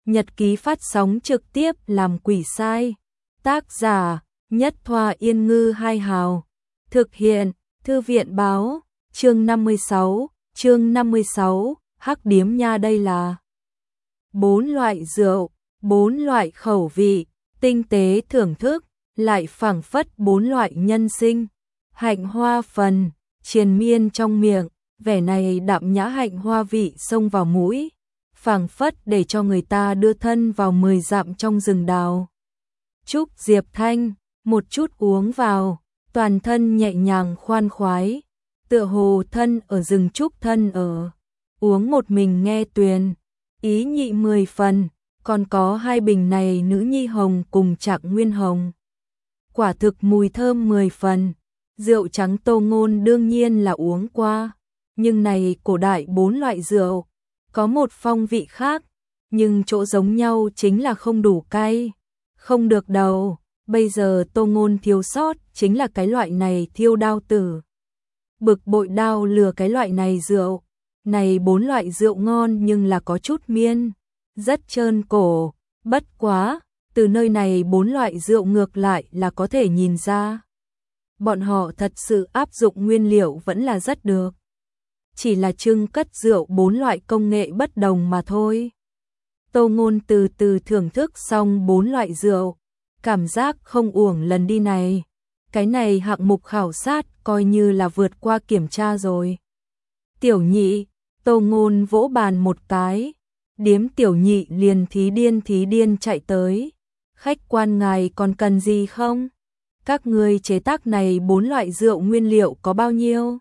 nhật ký phát sóng trực tiếp làm quỷ sai. Tác giả, Nhất Thoa Yên Ngư Hai Hào. Thực hiện, Thư viện Báo. Chương 56, Hắc Điếm Nha. Đây là 4 loại rượu, 4 loại khẩu vị, tinh tế thưởng thức, lại phảng phất 4 loại nhân sinh. Hạnh hoa phần, triền miên trong miệng, vẻ này đạm nhã hạnh hoa vị xông vào mũi, phảng phất để cho người ta đưa thân vào 10 dặm trong rừng đào. Trúc Diệp Thanh, một chút uống vào, toàn thân nhẹ nhàng khoan khoái, tựa hồ thân ở rừng trúc thân ở. Uống một mình nghe tuyền, ý nhị 10 phần, còn có 2 bình này nữ nhi hồng cùng Trạng Nguyên hồng. Quả thực mùi thơm 10 phần. Rượu trắng Tô Ngôn đương nhiên là uống qua, nhưng này cổ đại 4 loại rượu, có một phong vị khác, nhưng chỗ giống nhau chính là không đủ cay, không được đầu. Bây giờ Tô Ngôn thiếu sót chính là cái loại này thiêu đao tử. Bực bội đao lừa cái loại này rượu. Này 4 loại rượu ngon nhưng là có chút miên, rất trơn cổ, bất quá, từ nơi này 4 loại rượu ngược lại là có thể nhìn ra. Bọn họ thật sự áp dụng nguyên liệu vẫn là rất được. Chỉ là trưng cất rượu 4 loại công nghệ bất đồng mà thôi. Tô Ngôn từ từ thưởng thức xong 4 loại rượu, cảm giác không uổng lần đi này. Cái này hạng mục khảo sát coi như là vượt qua kiểm tra rồi. Tiểu Nhị, Tô Ngôn vỗ bàn một cái, điếm Tiểu Nhị liền thí điên chạy tới. Khách quan ngài còn cần gì không? Các ngươi chế tác này 4 loại rượu nguyên liệu có bao nhiêu?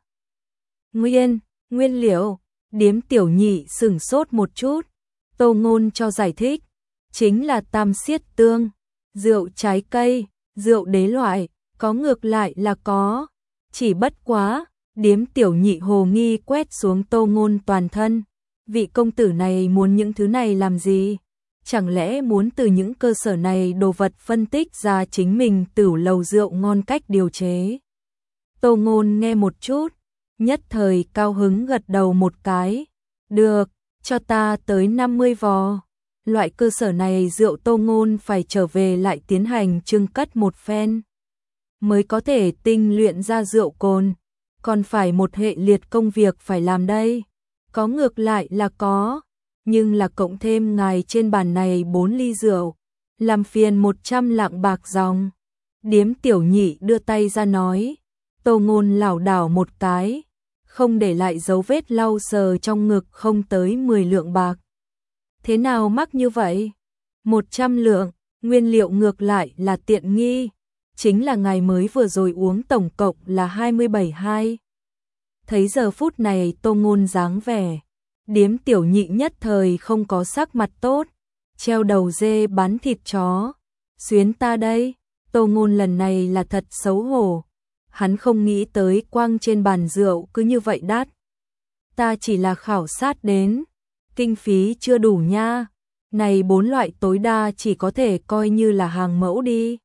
Nguyên liệu, điếm Tiểu Nhị sửng sốt một chút. Tô Ngôn cho giải thích, chính là tam xiết tương, rượu trái cây, rượu đế loại, có ngược lại là có. Chỉ bất quá, điếm Tiểu Nhị hồ nghi quét xuống Tô Ngôn toàn thân. Vị công tử này muốn những thứ này làm gì? Chẳng lẽ muốn từ những cơ sở này đồ vật phân tích ra chính mình tửu lầu rượu ngon cách điều chế? Tô Ngôn nghe một chút, nhất thời cao hứng gật đầu một cái. Được, cho ta tới 50 vò. Loại cơ sở này rượu Tô Ngôn phải trở về lại tiến hành trưng cất một phen, mới có thể tinh luyện ra rượu cồn. Còn phải một hệ liệt công việc phải làm đây. Có ngược lại là có, nhưng là cộng thêm ngài trên bàn này 4 ly rượu, làm phiền 100 lạng bạc dòng. Điếm Tiểu Nhị đưa tay ra nói. Tô Ngôn lảo đảo một cái, không để lại dấu vết lau sờ trong ngực, không tới 10 lượng bạc. Thế nào mắc như vậy? 100 lượng, nguyên liệu ngược lại là tiện nghi, chính là ngài mới vừa rồi uống tổng cộng là 27,2. Thấy giờ phút này Tô Ngôn dáng vẻ, điếm Tiểu Nhị nhất thời không có sắc mặt tốt, treo đầu dê bán thịt chó. Xuyến ta đây. Tô Ngôn lần này là thật xấu hổ, hắn không nghĩ tới quang trên bàn rượu cứ như vậy đắt. Ta chỉ là khảo sát đến, kinh phí chưa đủ nha. Này 4 loại tối đa chỉ có thể coi như là hàng mẫu đi.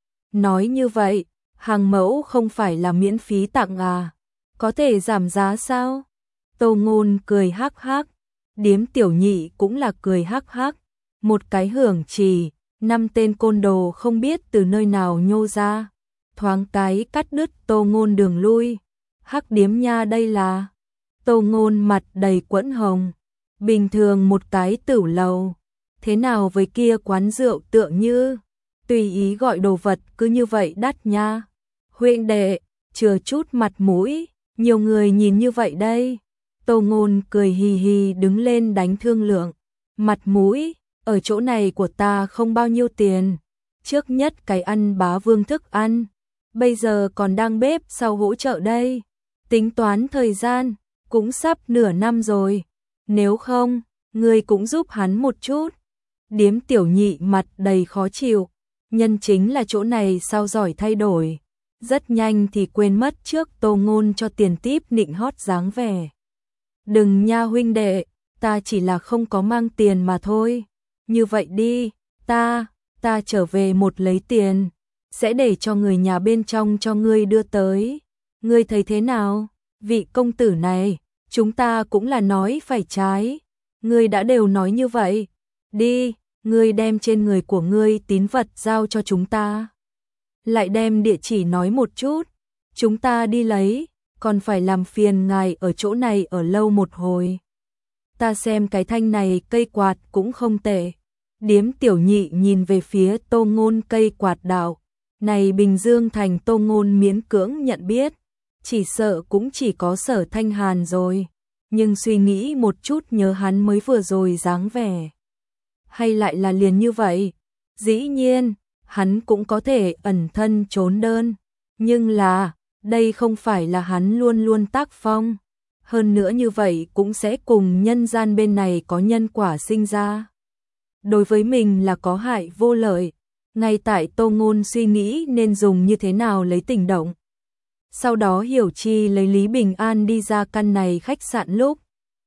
Nói như vậy, hàng mẫu không phải là miễn phí tặng à? Có thể giảm giá sao? Tô Ngôn cười hắc hắc, điếm Tiểu Nhị cũng là cười hắc hắc. Một cái hưởng chỉ, 5 tên côn đồ không biết từ nơi nào nhô ra, thoáng cái cắt đứt Tô Ngôn đường lui. Hắc điếm nha. Đây là... Tô Ngôn mặt đầy quẫn hồng. Bình thường một cái tửu lầu, thế nào với kia quán rượu tựa như tùy ý gọi đồ vật cứ như vậy đắt nha. Huynh đệ, chừa chút mặt mũi, nhiều người nhìn như vậy đây. Tô Ngôn cười hì hì đứng lên đánh thương lượng. Mặt mũi, ở chỗ này của ta không bao nhiêu tiền. Trước nhất cái ăn bá vương thức ăn, bây giờ còn đang bếp sau hỗ trợ đây. Tính toán thời gian, cũng sắp nửa năm rồi. Nếu không, ngươi cũng giúp hắn một chút. Điếm Tiểu Nhị mặt đầy khó chịu. Nhân chính là chỗ này sao giỏi thay đổi. Rất nhanh thì quên mất trước Tô Ngôn cho tiền típ nịnh hót dáng vẻ. Đừng nha huynh đệ, ta chỉ là không có mang tiền mà thôi. Như vậy đi, ta trở về một lấy tiền, sẽ để cho người nhà bên trong cho ngươi đưa tới. Ngươi thấy thế nào? Vị công tử này, chúng ta cũng là nói phải trái. Ngươi đã đều nói như vậy. Đi, ngươi đem trên người của ngươi tín vật giao cho chúng ta. Lại đem địa chỉ nói một chút, chúng ta đi lấy, còn phải làm phiền ngài ở chỗ này ở lâu một hồi. Ta xem cái thanh này cây quạt cũng không tệ. Điếm Tiểu Nhị nhìn về phía Tô Ngôn cây quạt đạo. Này Bình Dương thành Tô Ngôn miễn cưỡng nhận biết, chỉ sợ cũng chỉ có Sở Thanh Hàn rồi. Nhưng suy nghĩ một chút nhớ hắn mới vừa rồi dáng vẻ. Hay lại là liền như vậy? Dĩ nhiên, hắn cũng có thể ẩn thân trốn đơn. Nhưng là, đây không phải là hắn luôn luôn tác phong. Hơn nữa như vậy cũng sẽ cùng nhân gian bên này có nhân quả sinh ra. Đối với mình là có hại vô lợi. Ngay tại Tô Ngôn suy nghĩ nên dùng như thế nào lấy tình động. Sau đó Hiểu Chi lấy Lý Bình An đi ra căn này khách sạn lúc.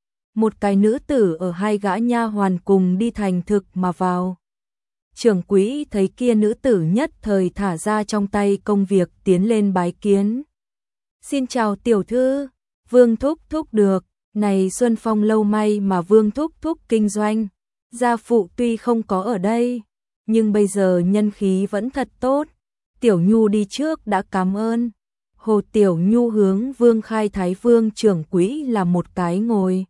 Một cái nữ tử ở hai gã nha hoàn cùng đi thành thực mà vào. Trưởng quỹ thấy kia nữ tử nhất thời thả ra trong tay công việc tiến lên bái kiến. Xin chào tiểu thư, Vương Thúc Thúc được, này Xuân Phong lâu may mà Vương Thúc Thúc kinh doanh. Gia phụ tuy không có ở đây, nhưng bây giờ nhân khí vẫn thật tốt. Tiểu Nhu đi trước đã cảm ơn. Hồ Tiểu Nhu hướng Vương Khai Thái Vương trưởng quỹ là một cái ngồi.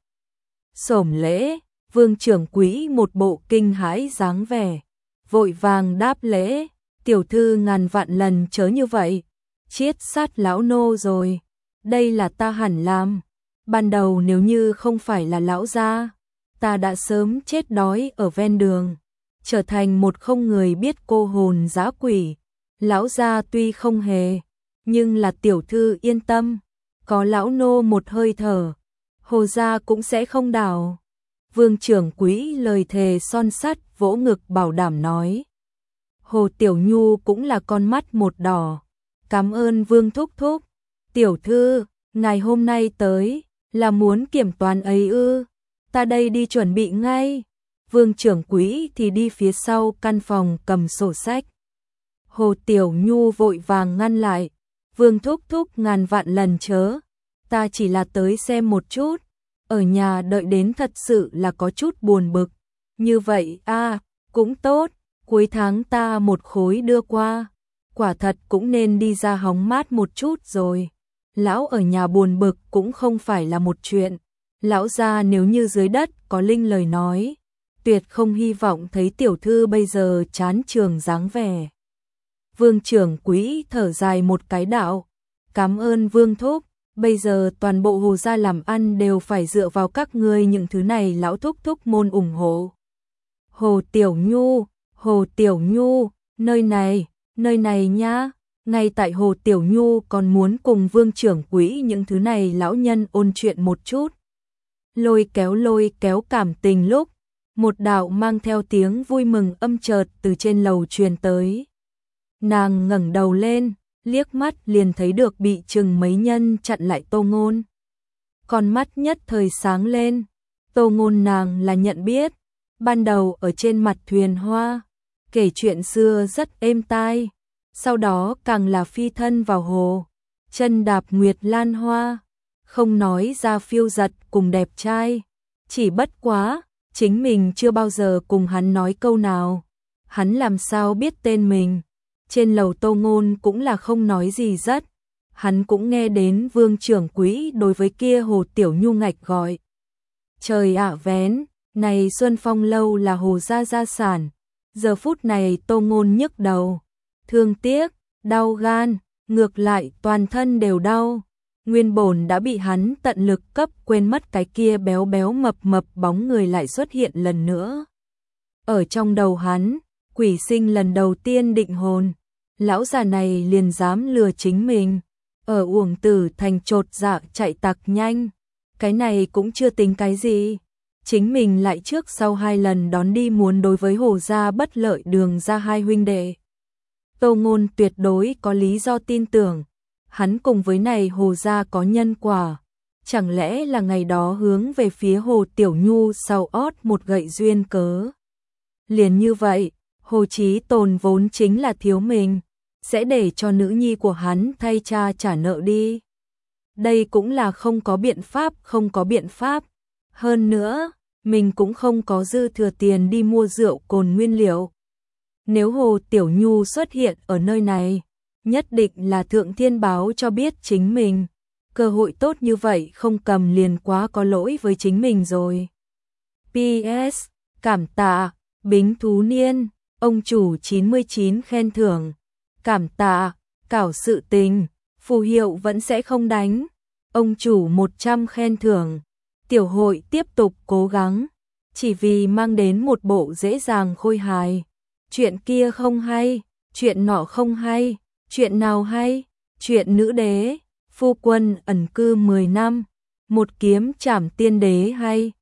Xổm lễ, Vương trưởng quỹ một bộ kinh hãi dáng vẻ. Vội vàng đáp lễ, tiểu thư ngàn vạn lần chớ như vậy. Chiết sát lão nô rồi. Đây là ta hẳn làm. Ban đầu nếu như không phải là lão gia, ta đã sớm chết đói ở ven đường, trở thành một không người biết cô hồn dã quỷ. Lão gia tuy không hề, nhưng là tiểu thư yên tâm, có lão nô một hơi thở, Hồ gia cũng sẽ không đảo. Vương trưởng quỹ lời thề son sắt vỗ ngực bảo đảm nói. Hồ Tiểu Nhu cũng là con mắt một đỏ. Cảm ơn Vương Thúc Thúc. Tiểu thư, ngày hôm nay tới là muốn kiểm toán ấy ư? Ta đây đi chuẩn bị ngay. Vương trưởng quỹ thì đi phía sau căn phòng cầm sổ sách. Hồ Tiểu Nhu vội vàng ngăn lại. Vương Thúc Thúc ngàn vạn lần chớ. Ta chỉ là tới xem một chút. Ở nhà đợi đến thật sự là có chút buồn bực. Như vậy cũng tốt. Cuối tháng ta một khối đưa qua. Quả thật cũng nên đi ra hóng mát một chút rồi. Lão ở nhà buồn bực cũng không phải là một chuyện. Lão gia nếu như dưới đất có linh lời nói, tuyệt không hy vọng thấy tiểu thư bây giờ chán trường dáng vẻ. Vương trưởng quỹ thở dài một cái đạo. Cảm ơn Vương Thúc. Bây giờ toàn bộ Hồ gia làm ăn đều phải dựa vào các ngươi những thứ này lão thúc thúc môn ủng hộ. Hồ Tiểu Nhu, nơi này nhá. Ngay tại Hồ Tiểu Nhu còn muốn cùng Vương trưởng quỹ những thứ này lão nhân ôn chuyện một chút. Lôi kéo cảm tình lúc, một đạo mang theo tiếng vui mừng âm chợt từ trên lầu truyền tới. Nàng ngẩng đầu lên, liếc mắt liền thấy được bị chừng mấy nhân chặn lại Tô Ngôn. Con mắt nhất thời sáng lên, Tô Ngôn nàng là nhận biết, ban đầu ở trên mặt thuyền hoa, kể chuyện xưa rất êm tai, sau đó càng là phi thân vào hồ, chân đạp nguyệt lan hoa, không nói ra phiêu giật cùng đẹp trai, chỉ bất quá, chính mình chưa bao giờ cùng hắn nói câu nào, hắn làm sao biết tên mình. Trên lầu Tô Ngôn cũng là không nói gì rất, hắn cũng nghe đến Vương trưởng quỹ đối với kia Hồ Tiểu Nhu ngạch gọi. Trời ạ vén, này Xuân Phong lâu là Hồ gia sản, giờ phút này Tô Ngôn nhức đầu, thương tiếc, đau gan, ngược lại toàn thân đều đau. Nguyên bổn đã bị hắn tận lực cấp quên mất cái kia béo béo mập mập bóng người lại xuất hiện lần nữa. Ở trong đầu hắn, quỷ sinh lần đầu tiên định hồn, lão già này liền dám lừa chính mình, ở Uổng Tử thành chột dạ chạy tặc nhanh, cái này cũng chưa tính cái gì, chính mình lại trước sau hai lần đón đi muốn đối với Hồ gia bất lợi Đường gia hai huynh đệ. Tô Ngôn tuyệt đối có lý do tin tưởng, hắn cùng với này Hồ gia có nhân quả, chẳng lẽ là ngày đó hướng về phía Hồ Tiểu Nhu sau ót một gậy duyên cớ. Liền như vậy, Hồ Chí Tồn vốn chính là thiếu mình, sẽ để cho nữ nhi của hắn thay cha trả nợ đi. Đây cũng là không có biện pháp. Hơn nữa, mình cũng không có dư thừa tiền đi mua rượu cồn nguyên liệu. Nếu Hồ Tiểu Nhu xuất hiện ở nơi này, nhất định là Thượng Thiên báo cho biết chính mình. Cơ hội tốt như vậy không cầm liền quá có lỗi với chính mình rồi. PS, cảm tạ, Bính Thú Niên, ông chủ 99 khen thưởng. Cảm tạ, cảo sự tình, phù hiệu vẫn sẽ không đánh. Ông chủ 100 khen thưởng. Tiểu hội tiếp tục cố gắng, chỉ vì mang đến một bộ dễ dàng khôi hài. Chuyện kia không hay, chuyện nọ không hay, chuyện nào hay? Chuyện nữ đế, phu quân ẩn cư 10 năm, một kiếm trảm tiên đế hay.